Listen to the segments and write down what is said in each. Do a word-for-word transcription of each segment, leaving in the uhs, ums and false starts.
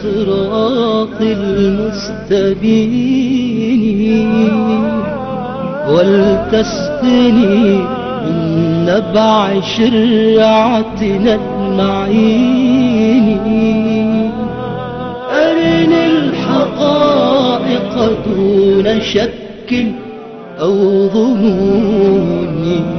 الصراط المستبين ولتسقني من نبع شرعتنا المعين أرني الحقائق دون شك أو ظنون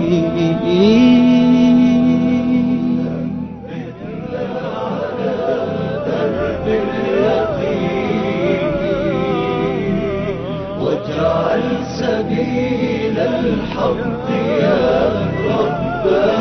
واجعل سبيل الحق يا رب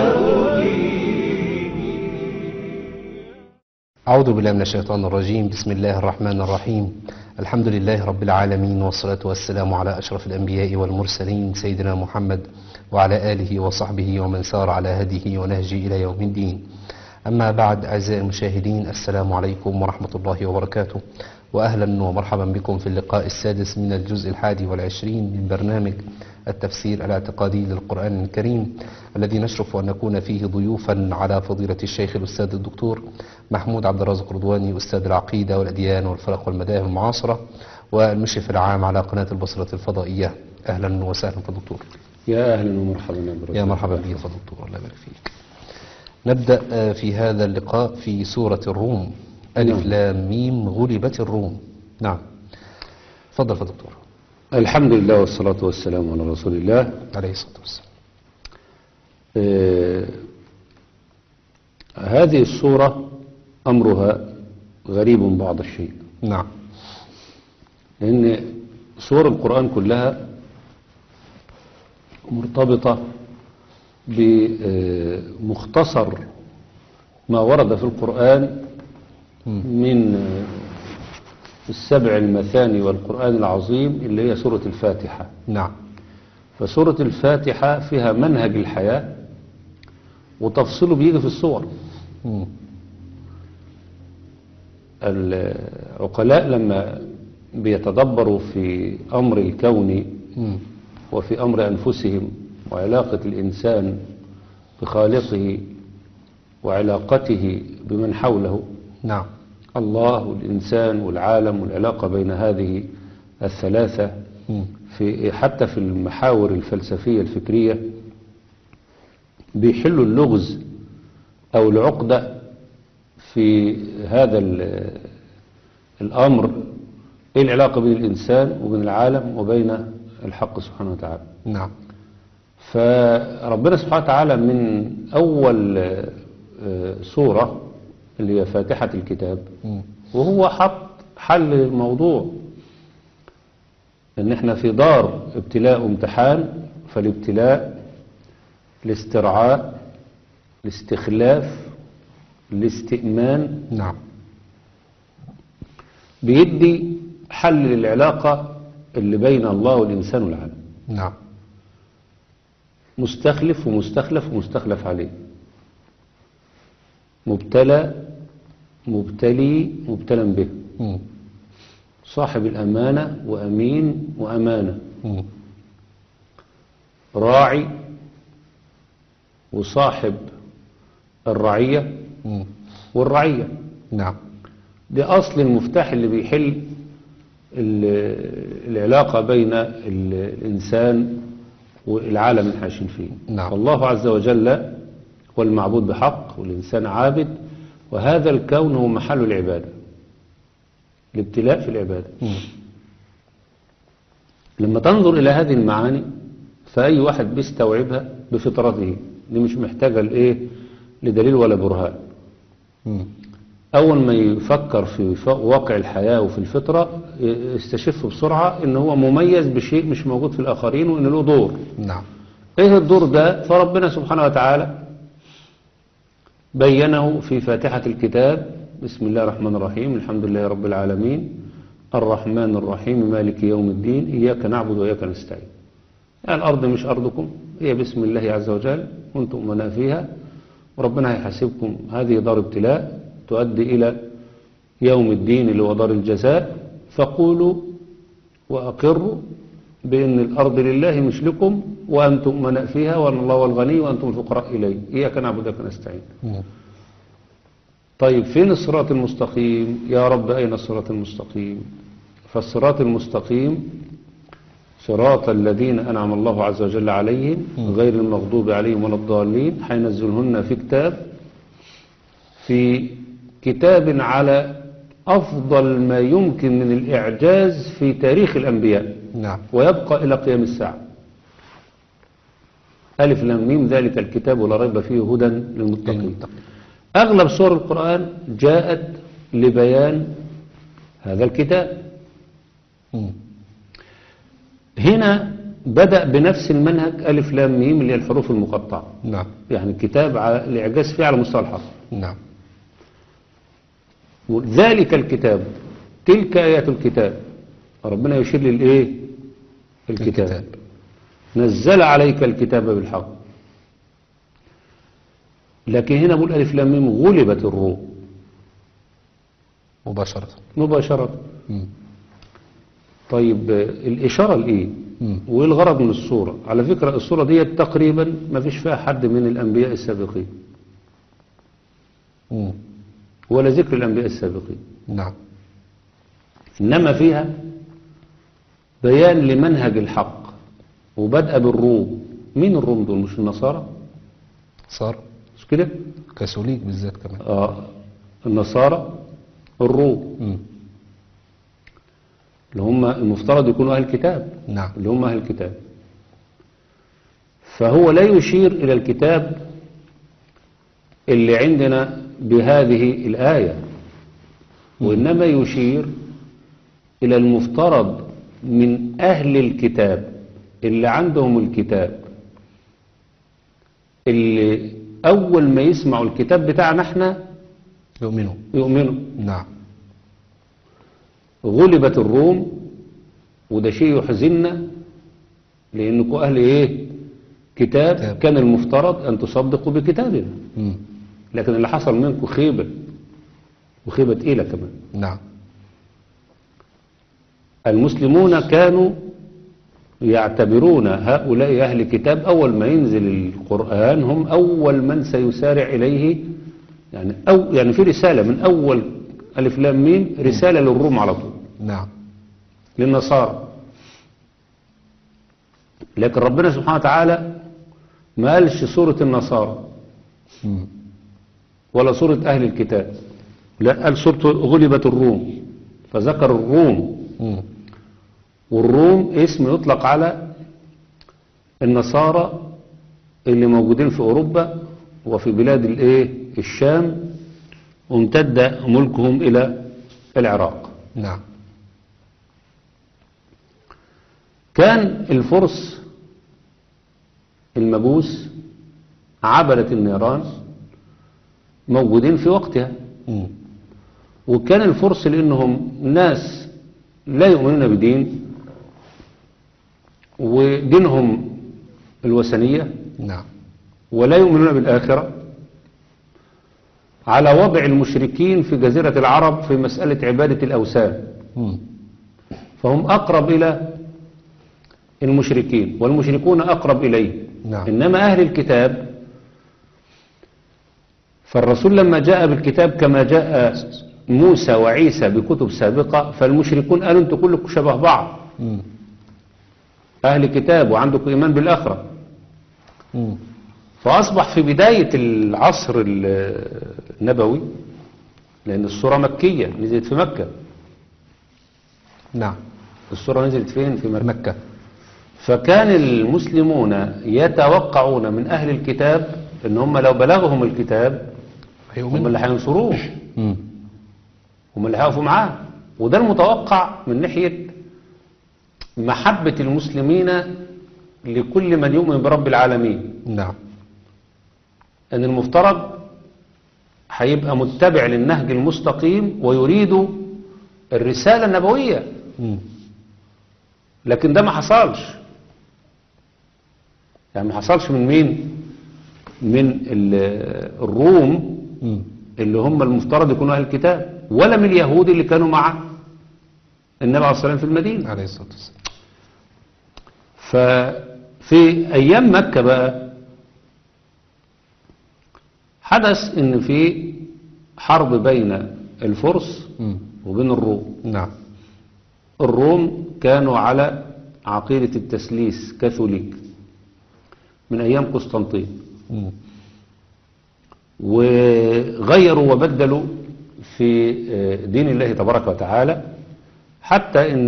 أعوذ بالله من الشيطان الرجيم. بسم الله الرحمن الرحيم. الحمد لله رب العالمين، والصلاة والسلام على أشرف الأنبياء والمرسلين سيدنا محمد وعلى آله وصحبه ومن سار على هديه ونهجه إلى يوم الدين. أما بعد، أعزائي المشاهدين، السلام عليكم ورحمة الله وبركاته، وأهلا ومرحبا بكم في اللقاء السادس من الجزء الحادي والعشرين من برنامج التفسير الاعتقادي للقرآن الكريم، الذي نشرف أن نكون فيه ضيوفا على فضيلة الشيخ الأستاذ الدكتور محمود عبد الرازق رضواني، أستاذ العقيدة والأديان والفرق والمذاهب المعاصرة والمشرف العام على قناة البصرة الفضائية. أهلا وسهلا في الدكتور. يا أهلا ومرحبا يا مرحبا بك يا دكتور، الله يبارك فيك. نبدأ في هذا اللقاء في سورة الروم. ألف لام ميم غلبت الروم. نعم، تفضل يا دكتور. الحمد لله والصلاة والسلام على رسول الله عليه الصلاة والسلام. آه هذه السورة أمرها غريب بعض الشيء. نعم، لأن سور القرآن كلها مرتبطة بمختصر ما ورد في القرآن من السبع المثاني والقرآن العظيم اللي هي سورة الفاتحة. نعم. فسورة الفاتحة فيها منهج الحياة وتفصيله بيجي في الصور. مم. العقلاء لما بيتدبروا في أمر الكون مم. وفي أمر أنفسهم وعلاقة الإنسان بخالقه وعلاقته بمن حوله، نعم، الله والإنسان والعالم والعلاقة بين هذه الثلاثة، في حتى في المحاور الفلسفية الفكرية بيحلوا اللغز أو العقدة في هذا الأمر. إيه العلاقة بين الإنسان وبين العالم وبين الحق سبحانه وتعالى؟ نعم. فربنا سبحانه وتعالى من أول سورة اللي هي فاتحة الكتاب م. وهو حط حل للموضوع، ان احنا في دار ابتلاء وامتحان، فالابتلاء الاسترعاء الاستخلاف الاستئمان. نعم. بيدي حل للعلاقة اللي بين الله والإنسان والعالم. نعم. مستخلف ومستخلف ومستخلف عليه، مبتلى مبتلي مبتلى به، م. صاحب الأمانة وأمين وأمانة، م. راعي وصاحب الرعية م. والرعية. نعم. ده أصل المفتاح اللي بيحل العلاقة بين الإنسان والعالم اللي عايشين فيه. نعم. الله عز وجل هو المعبود بحق والإنسان عابد، وهذا الكون هو محل العبادة، الابتلاء في العبادة. م. لما تنظر إلى هذه المعاني فأي واحد بيستوعبها بفطرته، دي مش محتاجة لإيه لدليل ولا برهان. م. أول ما يفكر في واقع الحياة وفي الفطرة يستشف بسرعة إن هو مميز بشيء مش موجود في الآخرين، وإن له دور. نعم. إيه الدور ده؟ فربنا سبحانه وتعالى بينه في فاتحة الكتاب. بسم الله الرحمن الرحيم، الحمد لله رب العالمين، الرحمن الرحيم، مالك يوم الدين، إياك نعبد وإياك نستعين. يعني الأرض مش أرضكم، هي باسم الله عز وجل وأنتم أمناء فيها، وربنا هيحاسبكم. هذه دار ابتلاء تؤدي إلى يوم الدين اللي هو دار الجزاء. فقولوا وأقروا بأن الأرض لله مش لكم وأنتم أمناء فيها، وأن الله هو الغني وأنتم الفقراء إليه، إياك نعبد وإياك نستعين. طيب فين الصراط المستقيم؟ يا رب أين الصراط المستقيم؟ فالصراط المستقيم صراط الذين أنعم الله عز وجل عليهم غير المغضوب عليهم ولا الضالين، حينزلهن في كتاب في كتاب على أفضل ما يمكن من الإعجاز في تاريخ الأنبياء، نعم. ويبقى إلى قيام الساعة. ألف لام ميم ذلك الكتاب ولا ريب فيه هدى للمتقين. للمتقين. أغلب سور القرآن جاءت لبيان هذا الكتاب. مم. هنا بدأ بنفس المنهج ألف لام ميم اللي هي الحروف المقطعة، نعم. يعني الكتاب على الإعجاز فيه على مستوى الحرف. نعم. ذلك الكتاب، تلك آيات الكتاب، ربنا يشير للإيه؟ الكتاب. الكتاب. نزل عليك الكتاب بالحق. لكن هنا بقول ألف لام ميم غلبت الروم مباشرة. مباشرة. مم. طيب الإشارة لإيه؟ مم. وإيه الغرض من الصورة؟ على فكرة الصورة دي تقريبا ما فيش فيها حد من الأنبياء السابقين مم. ولا ذكر الأنبياء السابقين، نعم. إنما فيها بيان لمنهج الحق وبدأ بالروم. مين الروم دول؟ مش النصارى؟ صار مش كده؟ كاثوليك بالذات كمان. آه النصارى الروم مم. اللي هم المفترض يكونوا أهل الكتاب، نعم. اللي هم أهل الكتاب. فهو لا يشير إلى الكتاب اللي عندنا بهذه الآية، وإنما يشير إلى المفترض من أهل الكتاب اللي عندهم الكتاب، اللي أول ما يسمعوا الكتاب بتاعنا احنا يؤمنوا. يؤمنوا. نعم. غلبت الروم، وده شيء يحزننا لأنكم أهل إيه؟ كتاب. كتاب. كان المفترض أن تصدقوا بكتابنا، مم. لكن اللي حصل منكم خيبة، وخيبة تقيلة كمان. نعم. المسلمون كانوا يعتبرون هؤلاء أهل كتاب أول ما ينزل القرآن هم أول من سيسارع إليه، يعني أو يعني في رسالة من أول ألف لام ميم رسالة للروم على طول، نعم. للنصارى. لكن ربنا سبحانه وتعالى ما قالش سورة النصارى مم. ولا سورة أهل الكتاب، لا قال سورة غلبت الروم، فذكر الروم. مم. والروم اسم يطلق على النصارى اللي موجودين في أوروبا وفي بلاد الايه الشام، وامتد ملكهم إلى العراق. نعم. كان الفرس المجوس عبدة النيران موجودين في وقتها، مم. وكان الفرس لأنهم ناس لا يؤمنون بدين ودينهم الوثنية نعم. ولا يؤمنون بالآخرة، على وضع المشركين في جزيرة العرب في مسألة عبادة الأوثان، مم. فهم أقرب إلى المشركين والمشركون أقرب إليه. نعم. إنما أهل الكتاب، فالرسول لما جاء بالكتاب كما جاء موسى وعيسى بكتب سابقة، فالمشركون قالوا أنتم كلكم شبه بعض، مم. أهل كتاب وعندكم إيمان بالآخرة. مم. فأصبح في بداية العصر النبوي، لأن السورة مكية نزلت في مكة. نعم. السورة نزلت فين؟ في مكة. مكة. فكان المسلمون يتوقعون من أهل الكتاب إن هم لو بلغهم الكتاب هم اللي هينصروه، مم. هم اللي هيقفوا معاه. وده المتوقع من ناحية محبة المسلمين لكل من يؤمن برب العالمين، نعم. أن المفترض هيبقى متبع للنهج المستقيم ويريد الرسالة النبوية. مم. لكن ده ما حصلش، يعني ما حصلش من مين؟ من ال- الروم مم. اللي هم المفترض يكونوا أهل الكتاب، ولا من اليهود اللي كانوا مع النبي عليه الصلاة والسلام في المدينة. عليه الصلاة والسلام. ففي أيام مكة بقى حدث إن في حرب بين الفرس مم. وبين الروم. نعم. الروم كانوا على عقيدة التثليث كاثوليك من أيام قسطنطين، مم. وغيروا وبدلوا في دين الله تبارك وتعالى، حتى ان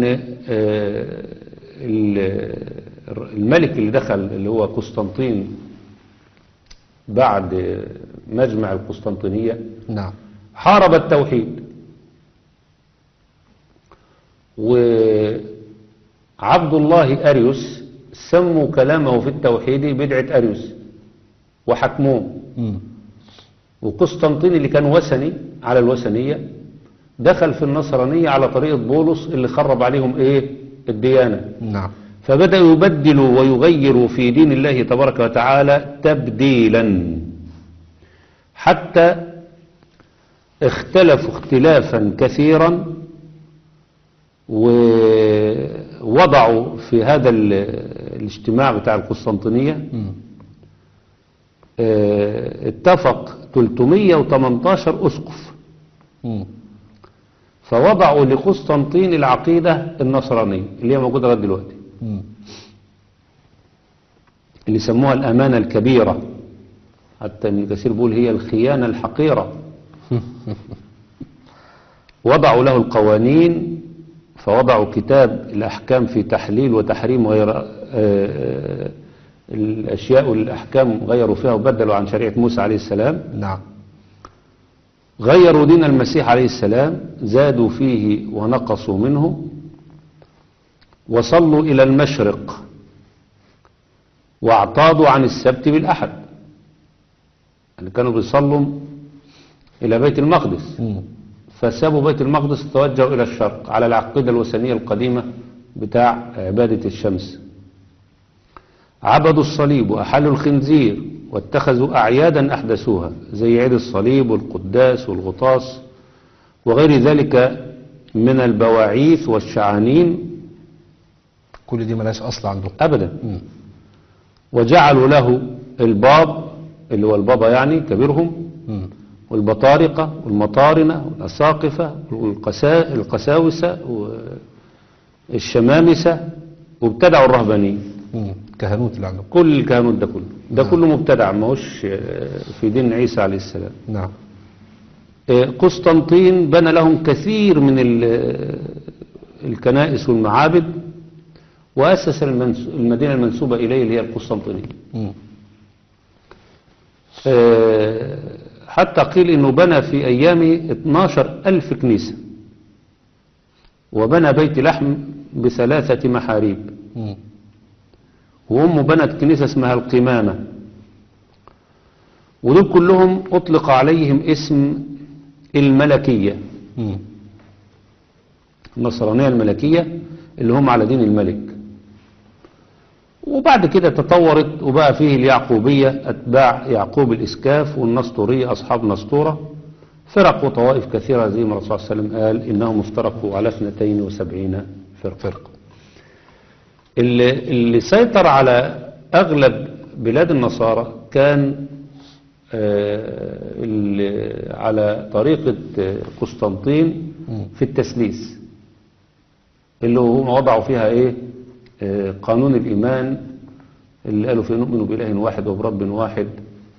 الملك اللي دخل اللي هو قسطنطين بعد مجمع القسطنطينية نعم. حارب التوحيد، وعبد الله أريوس سموا كلامه في التوحيد بدعة أريوس وحكموه. مم. وقسطنطين اللي كان وثني على الوثنية دخل في النصرانية على طريقة بولس اللي خرب عليهم ايه الديانة. نعم. فبدأوا يبدلوا ويغيروا في دين الله تبارك وتعالى تبديلا، حتى اختلفوا اختلافا كثيرا، ووضعوا في هذا الاجتماع بتاع القسطنطينية مم. اه اتفق ثلاثمائة وثمانية عشر أسقف، مم. فوضعوا لقسطنطين العقيدة النصرانية اللي هي موجودة لغاية دلوقتي، مم. اللي سموها الأمانة الكبيرة، حتى ابن كثير بيقول هي الخيانة الحقيرة. وضعوا له القوانين، فوضعوا كتاب الأحكام في تحليل وتحريم وغير آه الأشياء والأحكام غيروا فيها وبدلوا عن شريعة موسى عليه السلام. نعم. غيروا دين المسيح عليه السلام، زادوا فيه ونقصوا منه، وصلوا إلى المشرق واعتاضوا عن السبت بالأحد، يعني كانوا بيصلوا إلى بيت المقدس، مم. فسابوا بيت المقدس توجهوا إلى الشرق على العقيدة الوثنية القديمة بتاع عبادة الشمس. عبدوا الصليب وأحلوا الخنزير واتخذوا أعيادا أحدثوها زي عيد الصليب والقداس والغطاس وغير ذلك من البواعيث والشعانين. كل دي ملاش أصل عندهم أبدا. مم. وجعلوا له الباب اللي هو البابا يعني كبيرهم، مم. والبطارقة والمطارنة والأساقفة والقساوسة والشمامسة، وابتدعوا الرهبانية. مم. كهنوت اللي عندهم. كل الكهنوت ده كله ده نعم. كله مبتدع، ما هوش في دين عيسى عليه السلام. نعم. قسطنطين بنى لهم كثير من الكنائس والمعابد، وأسس المدينة المنسوبة إليه اللي هي القسطنطينية. مم. حتى قيل إنه بنى في أيامه اثناشر ألف كنيسة، وبنى بيت لحم بثلاثة محاريب، مم. وأمه بنت كنيسة اسمها القمامة. ودول كلهم أطلق عليهم اسم الملكية، مم. النصرانية الملكية اللي هم على دين الملك. وبعد كده تطورت وبقى فيه اليعقوبية أتباع يعقوب الإسكاف، والنسطورية أصحاب نسطورة، فرق وطوائف كثيرة زي ما الرسول صلى الله عليه وسلم قال إنهم افترقوا على اثنتين وسبعين فرق. فرق. اللي, اللي سيطر على أغلب بلاد النصارى كان آه على طريقة قسطنطين في التثليث، اللي هم وضعوا فيها ايه آه قانون الإيمان اللي قالوا فيه نؤمن بإله واحد وبرب واحد،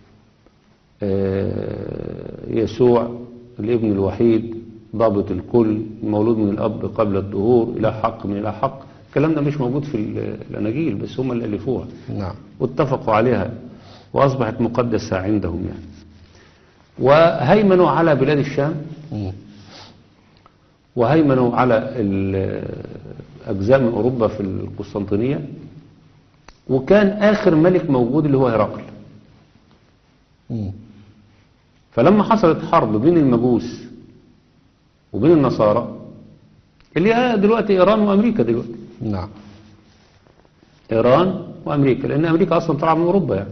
آه يسوع الابن الوحيد ضابط الكل، مولود من الأب قبل الظهور، إله حق من إله حق. الكلام ده مش موجود في الأناجيل، بس هم اللي ألفوها. نعم. واتفقوا عليها وأصبحت مقدسة عندهم يعني. وهيمنوا على بلاد الشام، مم. وهيمنوا على أجزاء من أوروبا في القسطنطينية. وكان آخر ملك موجود اللي هو هرقل. مم. فلما حصلت حرب بين المجوس وبين النصارى اللي هي دلوقتي إيران وأمريكا دلوقتي. نعم. إيران وأمريكا، لأن أمريكا أصلا طالعة من أوروبا يعني.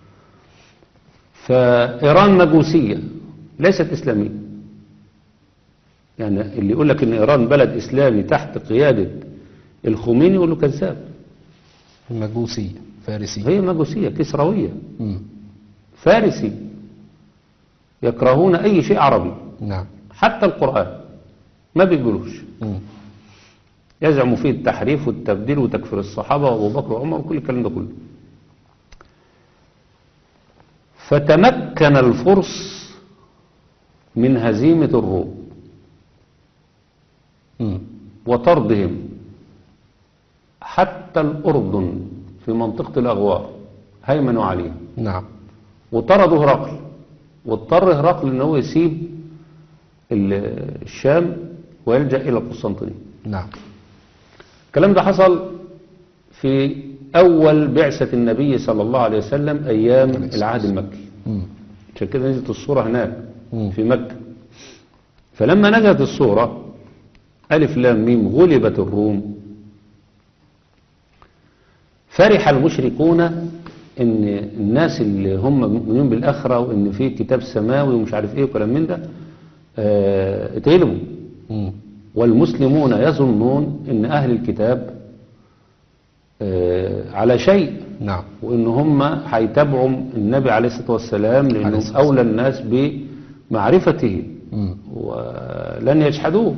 فإيران مجوسية ليست إسلامية، يعني اللي يقول لك إن إيران بلد إسلامي تحت قيادة الخميني يقول له كذاب. مجوسية فارسية. هي مجوسية كسروية مم. فارسي، يكرهون أي شيء عربي، نعم. حتى القرآن ما بيقبلوش، مم. يزعموا فيه التحريف والتبديل وتكفير الصحابة وأبو بكر وعمر وكل الكلام ده كله. فتمكن الفرس من هزيمة الروم مم. وطردهم حتى الأردن في منطقة الأغوار هيمنوا عليه، نعم. وطردوا هرقل، واضطر هرقل ان هو يسيب ال- الشام ويلجأ إلى القسطنطينية. نعم. الكلام ده حصل في أول بعثة النبي صلى الله عليه وسلم أيام العهد المكي، مم. عشان كده نزلت الصورة هناك مم. في مكة. فلما نزلت الصورة ألف لام ميم غلبت الروم، فرح المشركون ان الناس اللي هم مؤمنين بالآخرة وان في كتاب سماوي ومش عارف ايه وكلام من ده اه اتغلبوا، مم. والمسلمون يظنون ان اهل الكتاب اه على شيء، نعم. وان هم هيتابعوا النبي عليه الصلاة والسلام عليه لانهم الصلاة اولى الناس بمعرفته مم. ولن يجحدوه.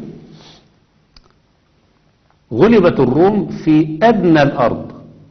غلبت الروم في أدنى الأرض،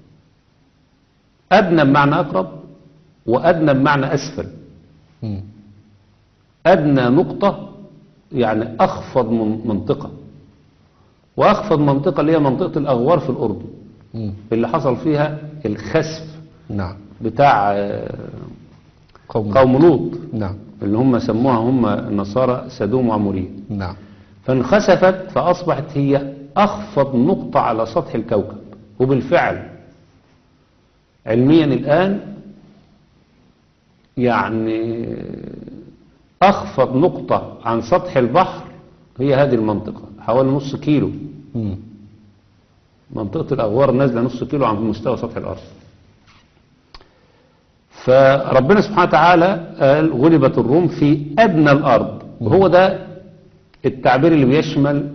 أدنى بمعنى أقرب وأدنى بمعنى أسفل. مم. أدنى نقطة يعني أخفض من منطقة، وأخفض منطقة اللي هي منطقة الأغوار في الأردن مم. اللي حصل فيها الخسف نعم. بتاع آه، قوم قوم لوط نعم. اللي هم سموها هم النصارى سدوم وعمورية. نعم. فانخسفت فأصبحت هي أخفض نقطة على سطح الكوكب. وبالفعل علميا الآن يعني أخفض نقطة عن سطح البحر هي هذه المنطقة، حوالي نص كيلو. مم. منطقة الأغوار نازلة نص كيلو عن مستوى سطح الأرض. فربنا سبحانه وتعالى قال غلبت الروم في أدنى الأرض، وهو ده التعبير اللي بيشمل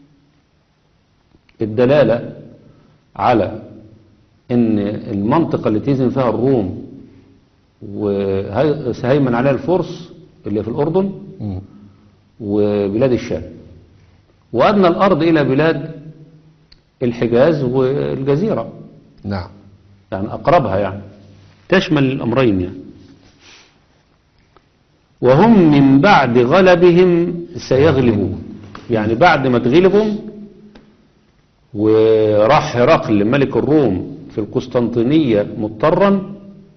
الدلالة على ان المنطقة اللي تيزن فيها الروم وهيمن عليها الفرس اللي في الأردن مم. وبلاد الشام، وأدنى الأرض إلى بلاد الحجاز والجزيرة، نعم. يعني أقربها، يعني تشمل الأمرين يعني. وهم من بعد غلبهم سيغلبون، يعني بعد ما تغلبهم وراح هرقل ملك الروم في القسطنطينية مضطرا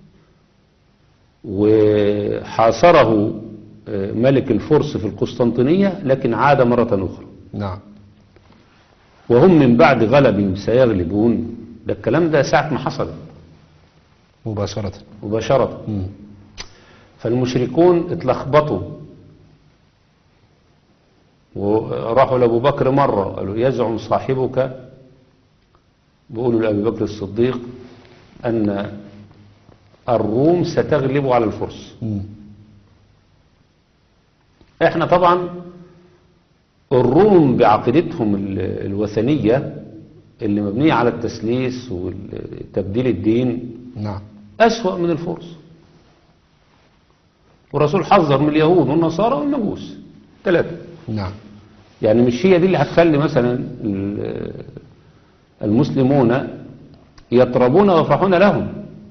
وحاصره ملك الفرس في القسطنطينية، لكن عاد مرة أخرى. نعم. وهم من بعد غلبهم سيغلبون، ده الكلام ده ساعة ما حصل مباشرة. مباشرة. مم. فالمشركون اتلخبطوا وراحوا لأبو بكر مرة قالوا يزعم صاحبك، بيقولوا لأبي بكر الصديق أن الروم ستغلب على الفرس. مم. احنا طبعا الروم بعقيدتهم ال- الوثنية اللي مبنية على التسليس وتبديل الدين نعم. أسوأ من الفرس، والرسول حذر من اليهود والنصارى والمجوس ثلاثة. نعم. يعني مش هي دي اللي هتخلي مثلا ال- المسلمون يطربون ويفرحون لهم،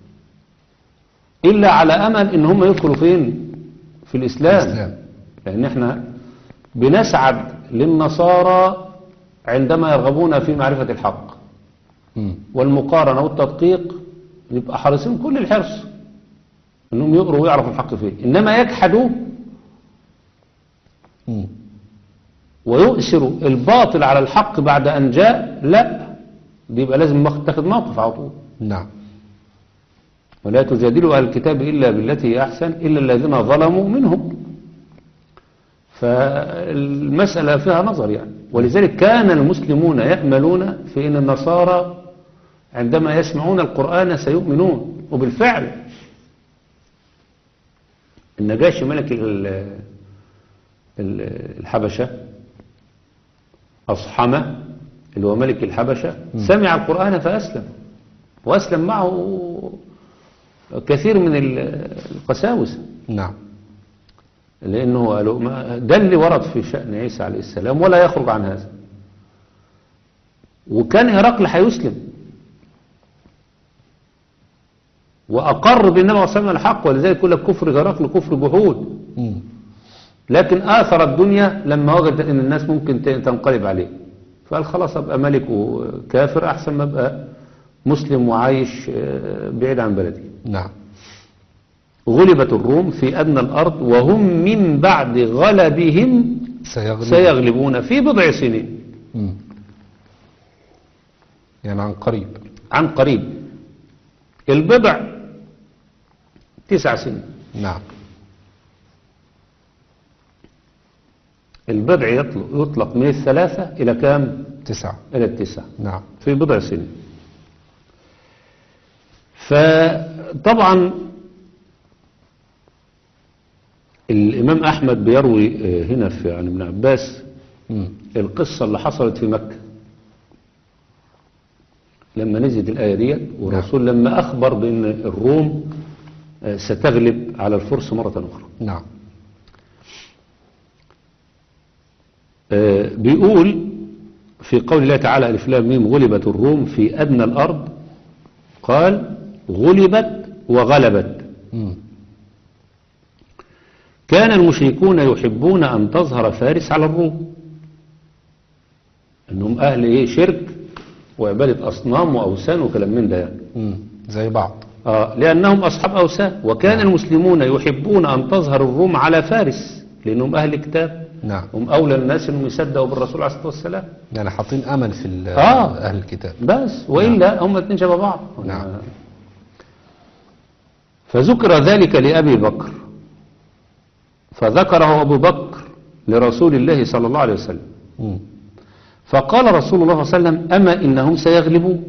إلا على أمل إن هم يدخلوا فين؟ في الإسلام. الإسلام. لأن احنا بنسعد للنصارى عندما يرغبون في معرفة الحق مم. والمقارنة والتدقيق، يبقى حريصين كل الحرص انهم يقروا ويعرفوا الحق فيه. انما يجحدوا مم. ويؤثروا الباطل على الحق بعد ان جاء، لا، دي يبقى لازم تاخد موقف على طول. نعم. ولا تجادلوا اهل الكتاب الا بالتي هي احسن الا الذين ظلموا منهم. فالمسألة فيها نظر يعني. ولذلك كان المسلمون يأملون في ان النصارى عندما يسمعون القرآن سيؤمنون. وبالفعل النجاشي ملك ال- ال- الحبشة أصحمة اللي هو ملك الحبشة سمع القرآن فأسلم، وأسلم معه كثير من ال- القساوسة. نعم. لأنه قالوا ما- ده اللي ورد في شأن عيسى عليه السلام ولا يخرج عن هذا. وكان هرقل هيسلم وأقر بالنبي صلى الله عليه وسلم الحق، ولذلك يقول لك كفر هرقل كفر جحود، مم. لكن آثر الدنيا لما وجد أن الناس ممكن ت- تنقلب عليه، فقال خلاص أبقى ملك وكافر أحسن ما أبقى مسلم وعايش آه، بعيد عن بلدي. نعم. غلبت الروم في أدنى الأرض وهم من بعد غلبهم سيغلب. سيغلبون في بضع سنين. مم. يعني عن قريب. عن قريب. البضع تسع سنين. نعم. البضع يطلق, يطلق من الثلاثة إلى كام؟ تسعة. إلى التسعة نعم. في بضع سنين. فطبعا الإمام أحمد بيروي آه، هنا في عن ابن عباس مم. القصة اللي حصلت في مكة لما نزلت الآية ديت، والرسول لما أخبر بأن الروم آه، ستغلب على الفرس مرة أخرى. نعم. آه، بيقول في قول الله تعالى ألف لام ميم غلبت الروم في أدنى الأرض، قال غلبت وغلبت. مم. كان المشركون يحبون أن تظهر فارس على الروم، أنهم أهل إيه شرك وعبادة أصنام وأوثان وكلام من ده يعني. مم. زي بعض. آه لأنهم أصحاب أوثان، وكان نعم. المسلمون يحبون أن تظهر الروم على فارس لأنهم أهل كتاب، نعم. هم أولى الناس أنهم يصدقوا بالرسول عليه الصلاة والسلام. يعني حاطين أمل في ال- آه. أهل الكتاب. بس وإلا هم اتنين شبه بعض. نعم. فذكر ذلك لأبي بكر، فذكره أبو بكر لرسول الله صلى الله عليه وسلم، مم. فقال رسول الله صلى الله عليه وسلم أما إنهم سيغلبون.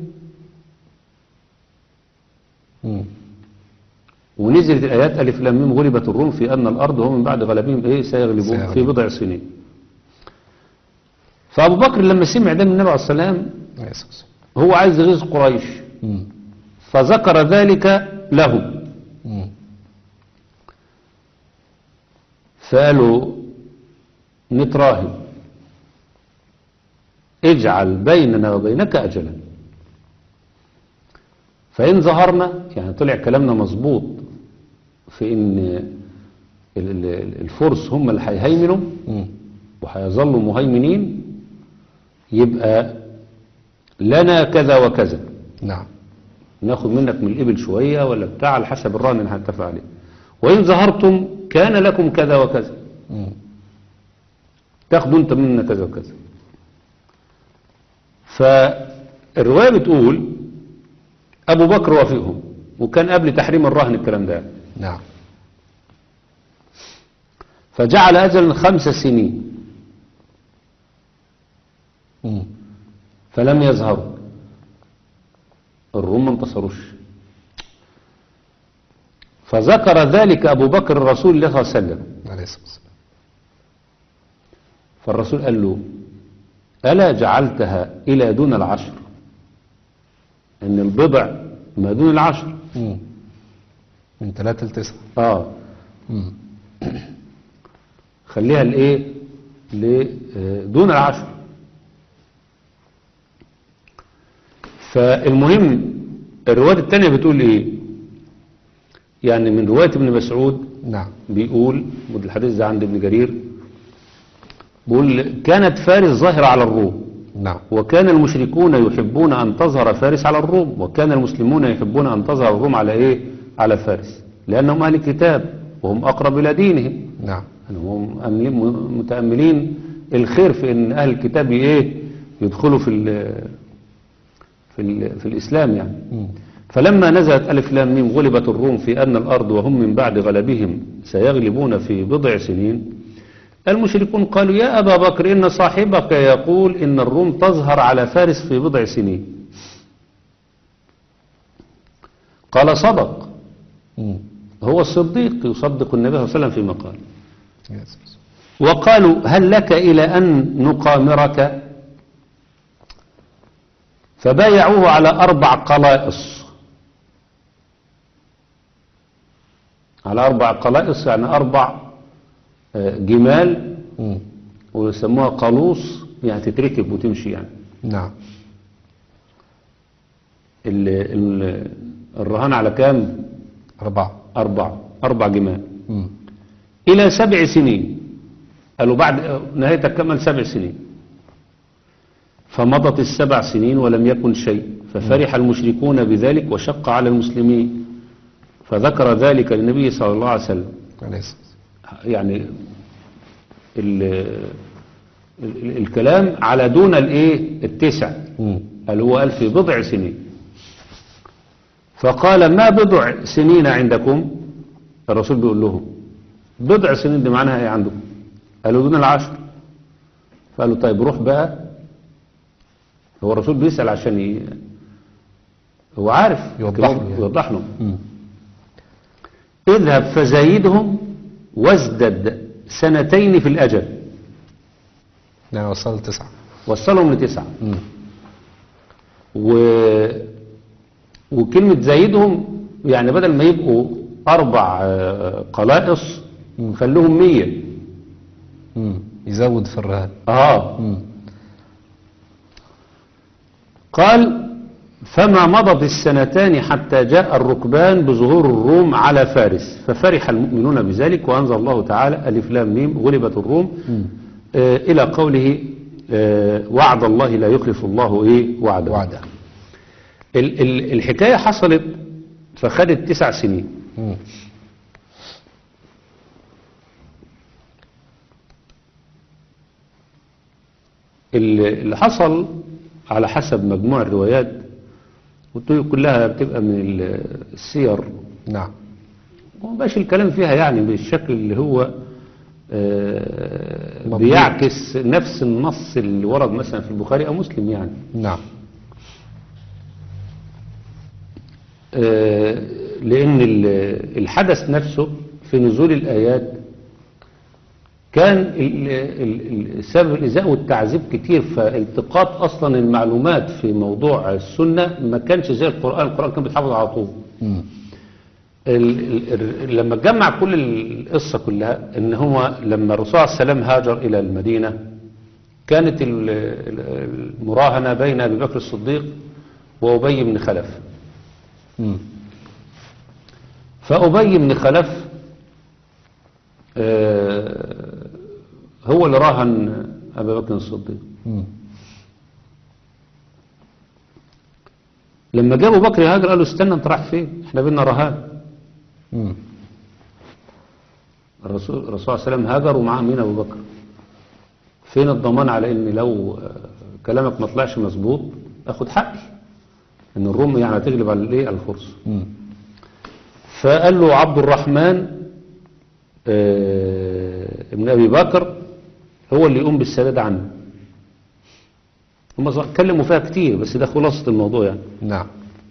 مم. ونزلت الآيات ألف لام ميم غلبت الروم في أن الأرض وهم من بعد غلبهم إيه سيغلبون سيغلبون. في بضع سنين. فأبو بكر لما سمع ده من النبي عليه الصلاة والسلام يس. هو عايز يغيظ قريش، مم. فذكر ذلك لهم، مم. فقالوا نتراهن اجعل بيننا وبينك أجلا، فإن ظهرنا يعني طلع كلامنا مظبوط في إن ال- ال- الفرس هم اللي هيهيمنوا مم. وهيظلوا مهيمنين، يبقى لنا كذا وكذا، نعم. ناخد منك من الإبل شوية ولا بتاع على حسب الرهن اللي هنتفق عليه، وإن ظهرتم كان لكم كذا وكذا، مم. تاخدوا انت مننا كذا وكذا. فالرواية بتقول أبو بكر وافقهم، وكان قبل تحريم الرهن الكلام ده، نعم. فجعل أجلا خمس سنين مم. فلم يظهروا، الروم ما انتصروش. فذكر ذلك أبو بكر الرسول الله صلى الله عليه وسلم، عليه الصلاة والسلام. فالرسول قال له ألا جعلتها إلى دون العشر، أن البضع ما دون العشر. مم. من ثلاثة لتسعة. آه مم. خليها لإيه لدون العشر. فالمهم الرواية التانية بتقول إيه، يعني من رواية ابن مسعود نعم. بيقول، والحديث ده عند ابن جرير، بيقول كانت فارس ظاهرة على الروم، نعم. وكان المشركون يحبون أن تظهر فارس على الروم، وكان المسلمون يحبون أن تظهر الروم على إيه على فارس، لأنهم أهل الكتاب وهم أقرب إلى دينهم. نعم. يعني هم أملين- متأملين الخير في أن أهل الكتاب إيه يدخلوا في ال في, ال في الإسلام يعني. مم. فلما نزلت ألف لام ميم غلبت الروم في أن الأرض وهم من بعد غلبهم سيغلبون في بضع سنين، المشركون قالوا يا أبا بكر إن صاحبك يقول إن الروم تظهر على فارس في بضع سنين. قال صدق، مم. هو الصديق يصدق النبي صلى الله عليه وسلم فيما قال. يس. وقالوا هل لك إلى أن نقامرك، فبايعوه على أربع قلائص. على أربع قلائص يعني أربع آه، جمال مم. ويسموها قالوص، يعني تتركب وتمشي يعني. نعم. ال- ال- الرهان على كام؟ أربعة. أربعة أربع جمال مم. إلى سبع سنين. قالوا بعد نهاية تكمل سبع سنين، فمضت السبع سنين ولم يكن شيء، ففرح المشركون بذلك وشق على المسلمين، فذكر ذلك للنبي صلى الله عليه وسلم. عليه الصلاة والسلام. يعني ال ال الكلام على دون الايه التسع، مم. قال هو قال في بضع سنين. فقال ما بضع سنين عندكم؟ الرسول بيقول لهم بضع سنين دي معناها ايه عندكم؟ قالوا دون العشر. فقالوا طيب روح بقى. هو الرسول بيسأل عشان ي... هو عارف يوضح له يعني. يوضح لهم. مم. اذهب فزايدهم وازدد سنتين في الأجل. يعني وصل تسعة. وصلهم لتسعة. مم. و... وكلمة زايدهم يعني بدل ما يبقوا أربع آه، قلائص خلوهم مية. مم. يزود في الرهان. آه مم. قال فما مضت السنتان حتى جاء الركبان بظهور الروم على فارس، ففرح المؤمنون بذلك، وأنزل الله تعالى ألف لام ميم غلبت الروم آه إلى قوله آه وعد الله لا يخلف الله إيه وعده. وعده. ال ال الحكاية حصلت فخدت تسع سنين. مم. ال- اللي حصل على حسب مجموع الروايات والطرق كلها بتبقى من ال- السير، نعم. ومبقاش الكلام فيها يعني بالشكل اللي هو آه، مضبوط. بيعكس نفس النص اللي ورد مثلا في البخاري أو مسلم يعني. نعم. آه، لأن ال- الحدث نفسه في نزول الآيات كان ال- ال- ال- سبب الإزاء والتعذيب كتير، فالتقاط أصلا المعلومات في موضوع السنة ما كانش زي القرآن. القرآن كان بيتحفظ على طول. مم. ال- ال- لما تجمع كل القصة كلها ان هو لما الرسول عليه السلام هاجر الى المدينة كانت ال- ال- المراهنة بين ابي بكر الصديق وابي بن خلف. مم. فابي بن خلف آه، هو اللي راهن ابي بكر الصديق. مم. لما جاء ابو بكر هاجر قال له استنى انت رايح فين؟ احنا بينا رهان. مم. الرسول الرسول صلى الله عليه وسلم هاجر ومعاه مين ابو بكر. فين الضمان على ان لو آه، كلامك ما طلعش مظبوط اخد حقي؟ ان الروم يعني هتغلب على الايه على الفرس. مم. فقال له عبد الرحمن آه، ابن ابي بكر هو اللي يقوم بالسداد عنه. هم اتكلموا فيها كتير بس ده خلاصة الموضوع يعني. نعم.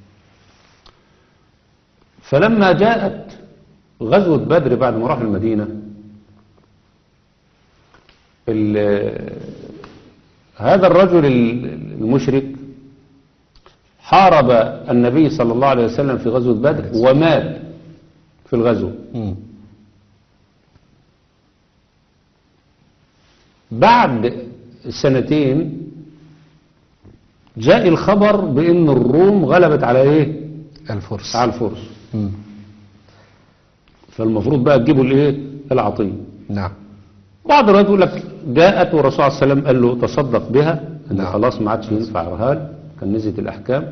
فلما جاءت غزوة بدر بعد ما راح المدينة ال- هذا الرجل المشرك حارب النبي صلى الله عليه وسلم في غزوة بدر ومات في الغزوة. مم. بعد سنتين جاء الخبر بأن الروم غلبت على ايه؟ الفرس. على الفرس. مم. فالمفروض بقى تجيبوا الايه؟ العطية. نعم. بعض الروايات يقول لك جاءت والرسول صلى الله عليه وسلم قال له تصدق بها ان نعم. خلاص ما عادش ينفع رهان، كان نزلت الاحكام.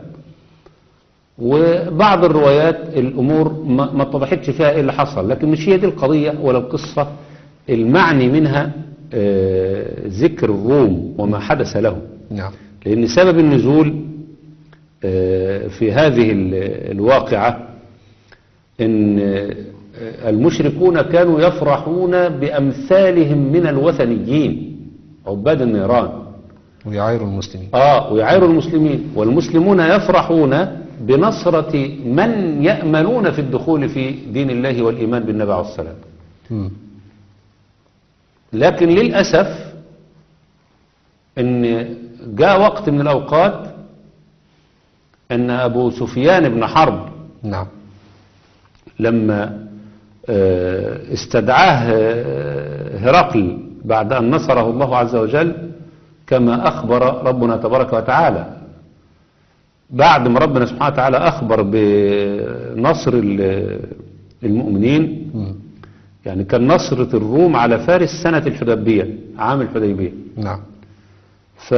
وبعض الروايات الامور ما ما اتضحتش فيها ايه اللي حصل، لكن مش هي دي القضيه ولا القصه المعني منها آه، ذكر الروم وما حدث لهم. نعم. لان سبب النزول آه، في هذه ال- الواقعه ان آه، المشركون كانوا يفرحون بامثالهم من الوثنيين عباد النيران. ويعايروا المسلمين. آه ويعايروا المسلمين، والمسلمون يفرحون بنصرة من يأملون في الدخول في دين الله والإيمان بالنبي عليه السلام. مم. لكن للأسف ان جاء وقت من الأوقات ان أبو سفيان بن حرب نعم. لما آه، استدعاه آه، هرقل بعد أن نصره الله عز وجل كما أخبر ربنا تبارك وتعالى. بعد ما ربنا سبحانه وتعالى أخبر بنصر ال- المؤمنين، مم. يعني كان نصرة الروم على فارس سنة الحديبية، عام الحديبية. نعم. ف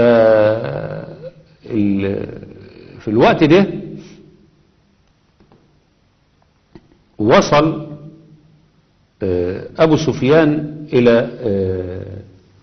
ال- في الوقت ده وصل آه، أبو سفيان إلى آه،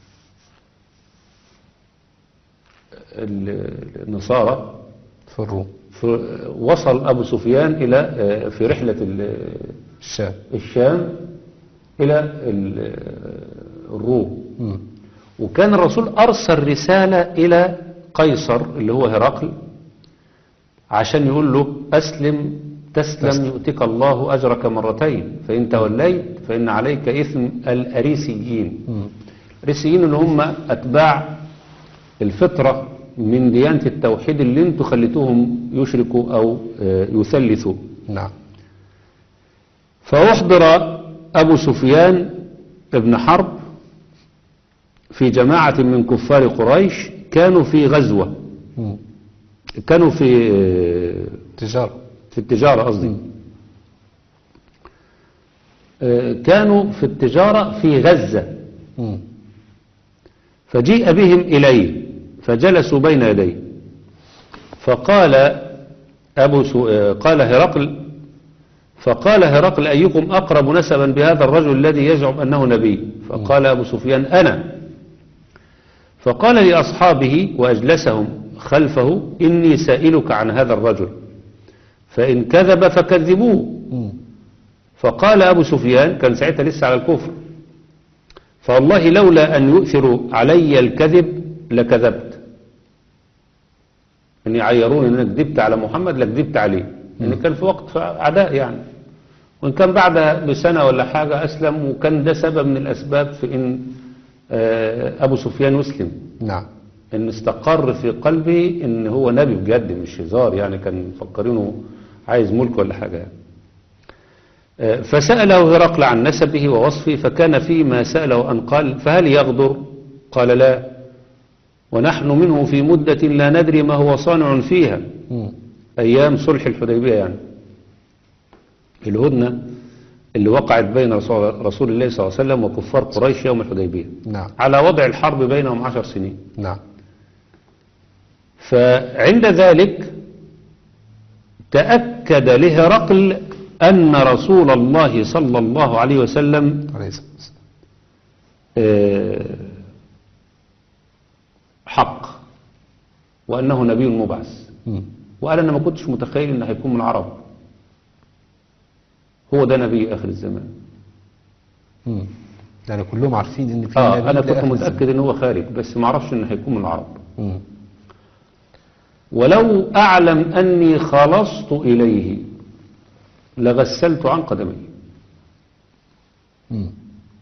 ال- النصارى. في الروم. ف- وصل أبو سفيان إلى آه، في رحلة ال- الشام. الشام إلى ال- الروم. مم. وكان الرسول أرسل رسالة إلى قيصر اللي هو هرقل عشان يقول له أسلم تسلم تسلم. يؤتك الله أجرك مرتين فإن توليت فإن عليك إثم الأريسيين. مم. الأريسيين اللي هم أتباع الفطرة من ديانة التوحيد اللي انتوا خليتوهم يشركوا أو آه، يثلثوا. نعم. فأحضر أبو سفيان ابن حرب في جماعة من كفار قريش كانوا في غزوة، مم. كانوا في آه، تجارة. في التجارة قصدي، آه، كانوا في التجارة في غزة. مم. فجيء بهم إليه فجلسوا بين يديه فقال أبو سو... آه، قال هرقل فقال هرقل أيكم أقرب نسبا بهذا الرجل الذي يزعم أنه نبي؟ فقال أبو سفيان أنا. فقال لأصحابه وأجلسهم خلفه إني سائلك عن هذا الرجل فإن كذب فكذبوه. مم. فقال أبو سفيان كان ساعتها لسه على الكفر فوالله لولا أن يؤثروا علي الكذب لكذبت، أن يعيرون أن أنا كذبت على محمد لكذبت عليه، يعني كان في وقت عداء يعني، وإن كان بعد بسنة ولا حاجة أسلم وكان ده سبب من الأسباب في أن آه، أبو سفيان يسلم، نعم. أن استقر في قلبه أن هو نبي بجد مش هزار يعني، كان مفكرينه عايز ملك ولا حاجة يعني. آه، فسأله هرقل عن نسبه ووصفه فكان فيما سأله أن قال فهل يغدر؟ قال لا ونحن منه في مدة لا ندري ما هو صانع فيها، مم. أيام صلح الحديبية يعني، الهدنة اللي وقعت بين رسول, رسول الله صلى الله عليه وسلم وكفار قريش يوم الحديبية نعم. على وضع الحرب بينهم عشر سنين. نعم. فعند ذلك تأكد لهرقل أن رسول الله صلى الله عليه وسلم عليه الصلاة والسلام. آه، حق وأنه نبي مبعث. مم. وقال أنا ما كنتش متخيل أنه هيكون من العرب، هو ده نبي آخر الزمان. مم. يعني كلهم عارفين ان في آه نبي أنا كنت لآخر متأكد أنه هو خارج بس ما أعرفش أنه هيكون من العرب. الزمان. مم. ولو أعلم أني خلصت إليه لغسلت عن قدمي. مم.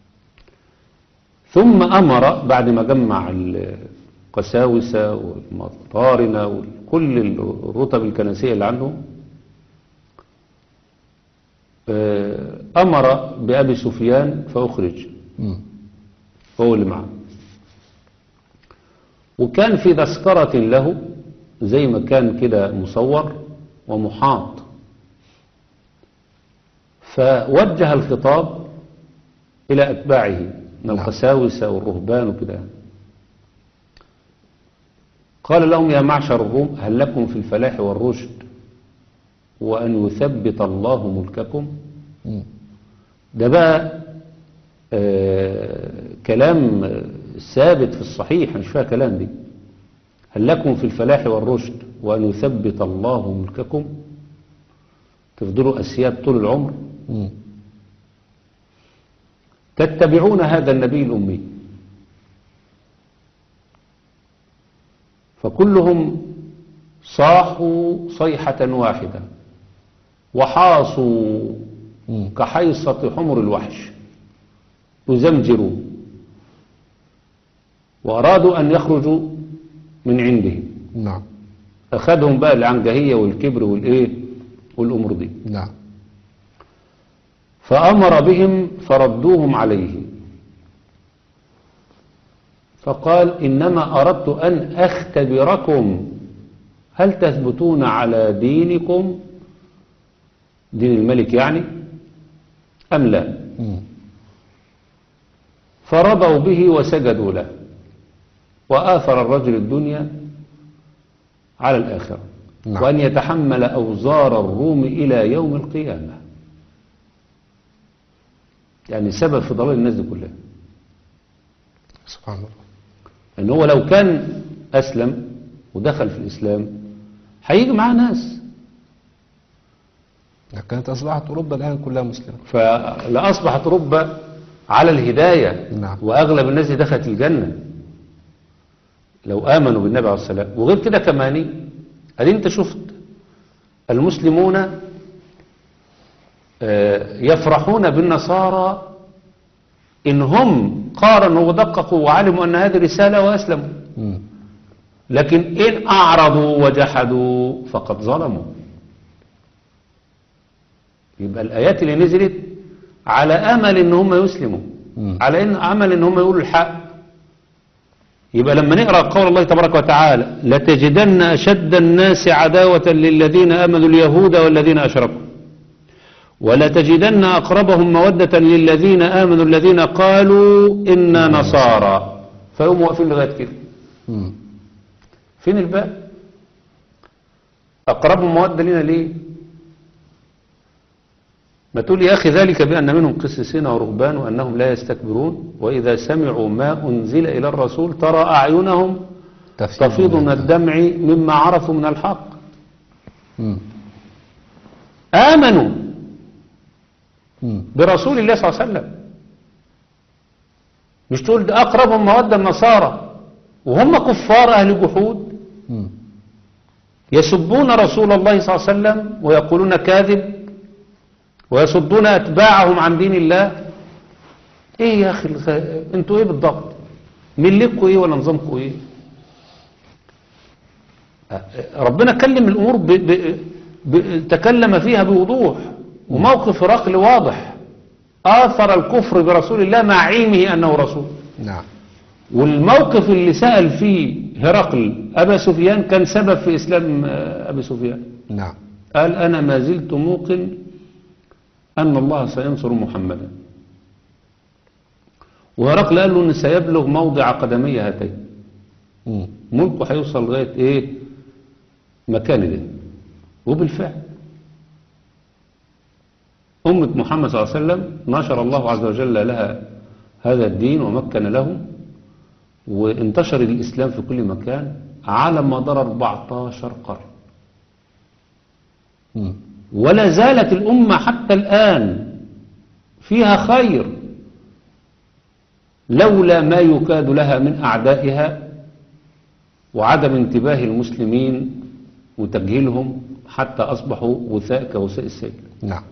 ثم أمر بعد ما جمع القساوسة والمطارنة وكل الرتب الكنسية اللي عنده، آه، أمر بأبي سفيان فأخرج مم. هو اللي معه، وكان في تذكرة له زي ما كان كده مصور ومحاط، فوجه الخطاب إلى أتباعه من القساوسة والرهبان وكده. قال لهم يا معشر الروم هل لكم في الفلاح والرشد وأن يثبت الله ملككم؟ مم. ده بقى آه كلام ثابت في الصحيح مش فيها كلام دي. هل لكم في الفلاح والرشد وأن يثبت الله ملككم؟ تفضلوا أسياد طول العمر؟ مم. تتبعون هذا النبي الأمي. فكلهم صاحوا صيحة واحدة وحاصوا مم. كحيصة حمر الوحش يزمجروا وأرادوا أن يخرجوا من عنده. نعم. أخذهم بقى العنجهية والكبر والإيه والأمور دي. نعم. فأمر بهم فردوهم عليه، فقال إنما أردت أن أختبركم هل تثبتون على دينكم، دين الملك يعني، أم لا. مم. فرضوا به وسجدوا له، وآثر الرجل الدنيا على الآخرة، نعم. وأن يتحمل أوزار الروم إلى يوم القيامة. يعني سبب في ضلال الناس دي كلها. سبحان الله. ان هو لو كان أسلم ودخل في الإسلام هيجي معاه ناس، كانت أصبحت أوروبا الآن كلها مسلمة. فلأصبحت أوروبا على الهداية، نعم. وأغلب الناس دي دخلت الجنة لو آمنوا بالنبي عليه الصلاة والسلام. وغير كده كمان ادي انت شفت المسلمون يفرحون بالنصارى إن هم قارنوا ودققوا وعلموا أن هذه رسالة وأسلموا، مم. لكن إن أعرضوا وجحدوا فقد ظلموا. يبقى الآيات اللي نزلت على أمل إن هم يسلموا، مم. على إن أمل إن هم يقولوا الحق. يبقى لما نقرأ قول الله تبارك وتعالى لتجدن أشد الناس عداوة للذين آمنوا اليهود والذين أشركوا ولتجدن أقربهم مودة للذين آمنوا الذين قالوا إنا نصارى، فيقوموا واقفين لغاية كده. مم. فين الباقي؟ أقربهم مودة لنا ليه؟ ما تقول يا أخي ذلك بأن منهم قسيسين ورهبان وأنهم لا يستكبرون وإذا سمعوا ما أنزل إلى الرسول ترى أعينهم تفيض من الدمع مما عرفوا من الحق. مم. آمنوا مم. برسول الله صلى الله عليه وسلم. مش تقول ده أقربهم مودة النصارى وهم كفار أهل جحود مم. يسبون رسول الله صلى الله عليه وسلم ويقولون كاذب ويصدون أتباعهم عن دين الله. ايه يا اخي الخ... انتوا ايه بالضبط؟ ملكوا ايه ولا نظامكوا ايه؟ ربنا كلم الامور ب... ب... ب... تكلم فيها بوضوح، وموقف هرقل واضح، آثر الكفر برسول الله مع علمه أنه رسول. نعم. والموقف اللي سأل فيه هرقل أبا سفيان كان سبب في إسلام أبي سفيان. نعم. قال أنا ما زلت موقن أن الله سينصر محمدا، وهرقل قال له أن سيبلغ موضع قدمي هاتين، مم. ملكه هيوصل لغاية إيه مكان ده. وبالفعل أمة محمد صلى الله عليه وسلم نشر الله عز وجل لها هذا الدين ومكن له، وانتشر الإسلام في كل مكان على مدار أربعة عشر قرن. مم. ولا زالت الأمة حتى الآن فيها خير لولا ما يكاد لها من أعدائها وعدم انتباه المسلمين وتجهيلهم حتى أصبحوا وثاء كوثاء السيل. نعم.